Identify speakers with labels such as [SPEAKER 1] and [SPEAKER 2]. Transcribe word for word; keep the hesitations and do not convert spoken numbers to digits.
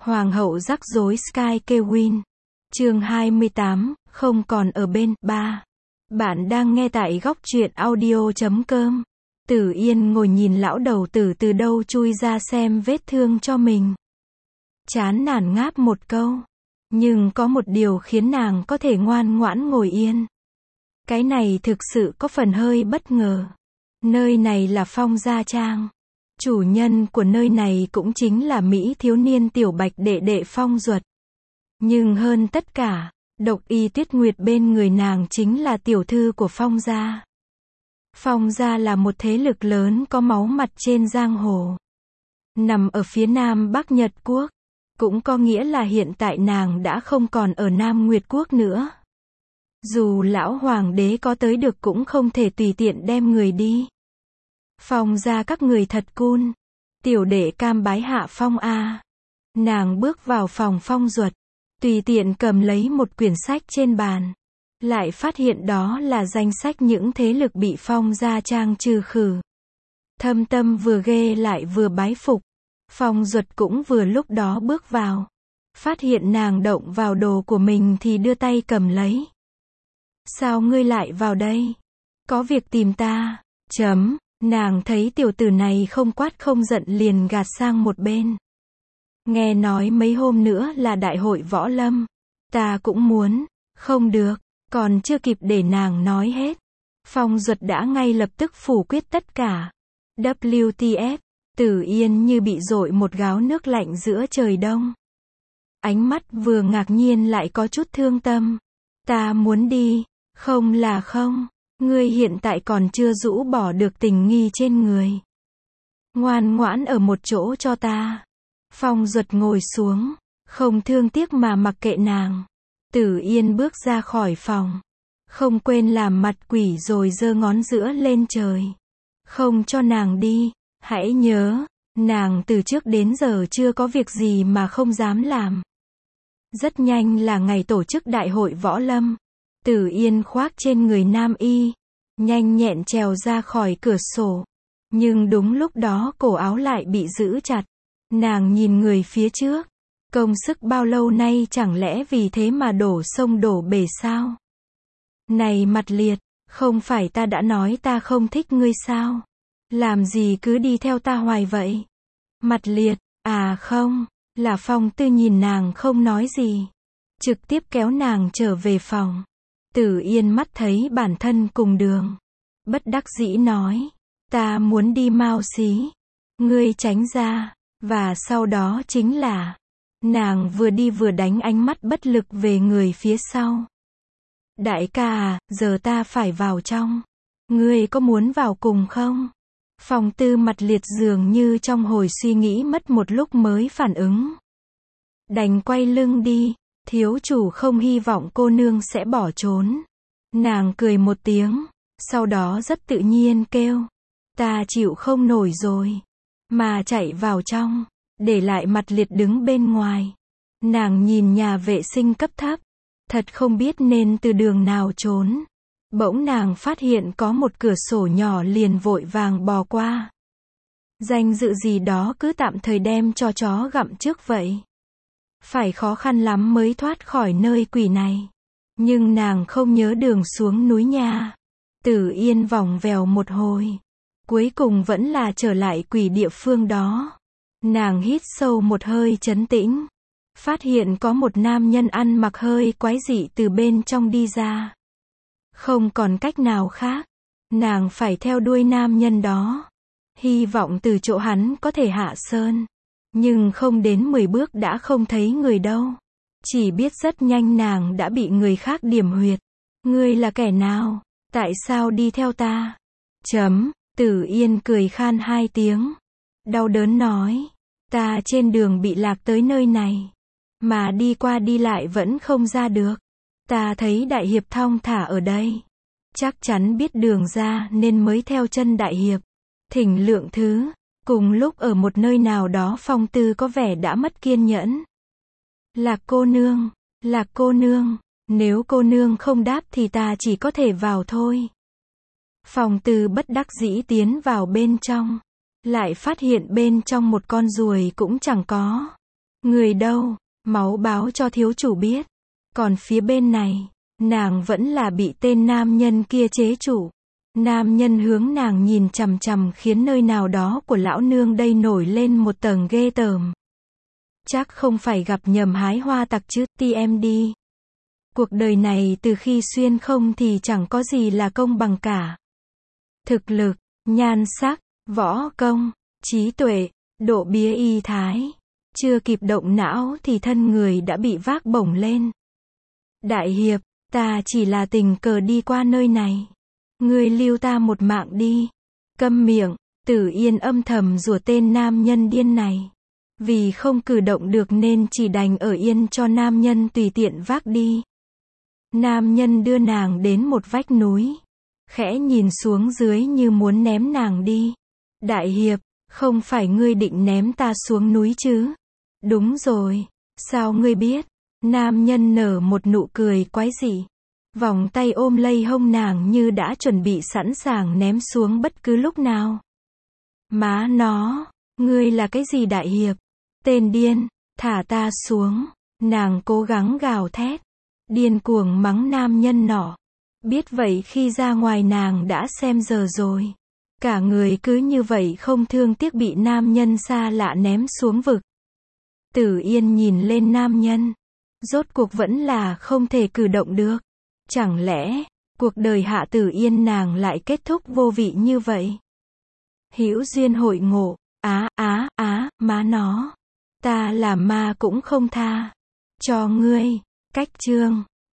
[SPEAKER 1] Hoàng hậu rắc rối Sky Kewin. Chương hai mươi tám, không còn ở bên. ba. Bạn đang nghe tại góc truyện audio chấm com. Tử Yên ngồi nhìn lão đầu tử từ đâu chui ra xem vết thương cho mình. Chán nản ngáp một câu. Nhưng có một điều khiến nàng có thể ngoan ngoãn ngồi yên. Cái này thực sự có phần hơi bất ngờ. Nơi này là Phong Gia Trang. Chủ nhân của nơi này cũng chính là Mỹ thiếu niên tiểu bạch đệ đệ Phong Duật. Nhưng hơn tất cả, Độc Y Tuyết Nguyệt bên người nàng chính là tiểu thư của Phong Gia. Phong Gia là một thế lực lớn có máu mặt trên giang hồ. Nằm ở phía nam Bắc Nhật Quốc. Cũng có nghĩa là hiện tại nàng đã không còn ở Nam Nguyệt Quốc nữa. Dù lão hoàng đế có tới được cũng không thể tùy tiện đem người đi. Phong gia các người thật cool. Tiểu đệ cam bái hạ Phong a. Nàng bước vào phòng Phong Duật, tùy tiện cầm lấy một quyển sách trên bàn. Lại phát hiện đó là danh sách những thế lực bị Phong Gia Trang trừ khử. Thâm tâm vừa ghê lại vừa bái phục. Phong Duật cũng vừa lúc đó bước vào. Phát hiện nàng động vào đồ của mình thì đưa tay cầm lấy. Sao ngươi lại vào đây? Có việc tìm ta? Chấm. Nàng thấy tiểu tử này không quát không giận liền gạt sang một bên. Nghe nói mấy hôm nữa là đại hội võ lâm. Ta cũng muốn. Không được. Còn chưa kịp để nàng nói hết. Phong Duật đã ngay lập tức phủ quyết tất cả. W T F. Tử Yên như bị dội một gáo nước lạnh giữa trời đông. Ánh mắt vừa ngạc nhiên lại có chút thương tâm. Ta muốn đi. Không là không. Ngươi hiện tại còn chưa rũ bỏ được tình nghi trên người. Ngoan ngoãn ở một chỗ cho ta. Phong Duật ngồi xuống. Không thương tiếc mà mặc kệ nàng. Tử Yên bước ra khỏi phòng. Không quên làm mặt quỷ rồi giơ ngón giữa lên trời. Không cho nàng đi. Hãy nhớ, nàng từ trước đến giờ chưa có việc gì mà không dám làm. Rất nhanh là ngày tổ chức đại hội võ lâm. Tử Yên khoác trên người Nam Y. Nhanh nhẹn trèo ra khỏi cửa sổ. Nhưng đúng lúc đó cổ áo lại bị giữ chặt. Nàng nhìn người phía trước. Công sức bao lâu nay chẳng lẽ vì thế mà đổ sông đổ bể sao? Này Mặt Liệt, không phải ta đã nói ta không thích ngươi sao? Làm gì cứ đi theo ta hoài vậy? Mặt Liệt, à không, là Phong Tư nhìn nàng không nói gì. Trực tiếp kéo nàng trở về phòng. Tử Yên mắt thấy bản thân cùng đường. Bất đắc dĩ nói, ta muốn đi mau xí. Ngươi tránh ra, và sau đó chính là, nàng vừa đi vừa đánh ánh mắt bất lực về người phía sau. Đại ca à, giờ ta phải vào trong. Ngươi có muốn vào cùng không? Phong Tư Mặt Liệt dường như trong hồi suy nghĩ mất một lúc mới phản ứng. Đành quay lưng đi, thiếu chủ không hy vọng cô nương sẽ bỏ trốn. Nàng cười một tiếng, sau đó rất tự nhiên kêu, ta chịu không nổi rồi, mà chạy vào trong, để lại Mặt Liệt đứng bên ngoài. Nàng nhìn nhà vệ sinh cấp thấp, thật không biết nên từ đường nào trốn. Bỗng nàng phát hiện có một cửa sổ nhỏ liền vội vàng bò qua. Danh dự gì đó cứ tạm thời đem cho chó gặm trước vậy. Phải khó khăn lắm mới thoát khỏi nơi quỷ này. Nhưng nàng không nhớ đường xuống núi nha. Tử Yên vòng vèo một hồi. Cuối cùng vẫn là trở lại quỷ địa phương đó. Nàng hít sâu một hơi trấn tĩnh. Phát hiện có một nam nhân ăn mặc hơi quái dị từ bên trong đi ra. Không còn cách nào khác. Nàng phải theo đuôi nam nhân đó. Hy vọng từ chỗ hắn có thể hạ sơn. Nhưng không đến mười bước đã không thấy người đâu. Chỉ biết rất nhanh nàng đã bị người khác điểm huyệt. Ngươi là kẻ nào? Tại sao đi theo ta? Chấm. Tử Yên cười khan hai tiếng. Đau đớn nói. Ta trên đường bị lạc tới nơi này. Mà đi qua đi lại vẫn không ra được. Ta thấy đại hiệp thong thả ở đây. Chắc chắn biết đường ra nên mới theo chân đại hiệp. Thỉnh lượng thứ. Cùng lúc ở một nơi nào đó Phong Tư có vẻ đã mất kiên nhẫn. Lạc cô nương, lạc cô nương, nếu cô nương không đáp thì ta chỉ có thể vào thôi. Phong Tư bất đắc dĩ tiến vào bên trong. Lại phát hiện bên trong một con ruồi cũng chẳng có. Người đâu? Máu báo cho thiếu chủ biết. Còn phía bên này, nàng vẫn là bị tên nam nhân kia chế trụ. Nam nhân hướng nàng nhìn chằm chằm khiến nơi nào đó của lão nương đây nổi lên một tầng ghê tởm. Chắc không phải gặp nhầm hái hoa tặc chứ, ti em đi. Cuộc đời này từ khi xuyên không thì chẳng có gì là công bằng cả. Thực lực, nhan sắc, võ công, trí tuệ, độ bía y thái. Chưa kịp động não thì thân người đã bị vác bổng lên. Đại hiệp, ta chỉ là tình cờ đi qua nơi này. Ngươi lưu ta một mạng đi. Câm miệng, Tử Yên âm thầm rủa tên nam nhân điên này. Vì không cử động được nên chỉ đành ở yên cho nam nhân tùy tiện vác đi. Nam nhân đưa nàng đến một vách núi. Khẽ nhìn xuống dưới như muốn ném nàng đi. Đại hiệp, không phải ngươi định ném ta xuống núi chứ? Đúng rồi. Sao ngươi biết? Nam nhân nở một nụ cười quái dị. Vòng tay ôm lấy hông nàng như đã chuẩn bị sẵn sàng ném xuống bất cứ lúc nào. Má nó, ngươi là cái gì đại hiệp? Tên điên, thả ta xuống. Nàng cố gắng gào thét. Điên cuồng mắng nam nhân nọ. Biết vậy khi ra ngoài nàng đã xem giờ rồi. Cả người cứ như vậy không thương tiếc bị nam nhân xa lạ ném xuống vực. Tử Yên nhìn lên nam nhân. Rốt cuộc vẫn là không thể cử động được. Chẳng lẽ, cuộc đời Hạ Tử Yên nàng lại kết thúc vô vị như vậy? Hữu duyên hội ngộ, á á á, má nó. Ta là ma cũng không tha. Cho ngươi, cách chương.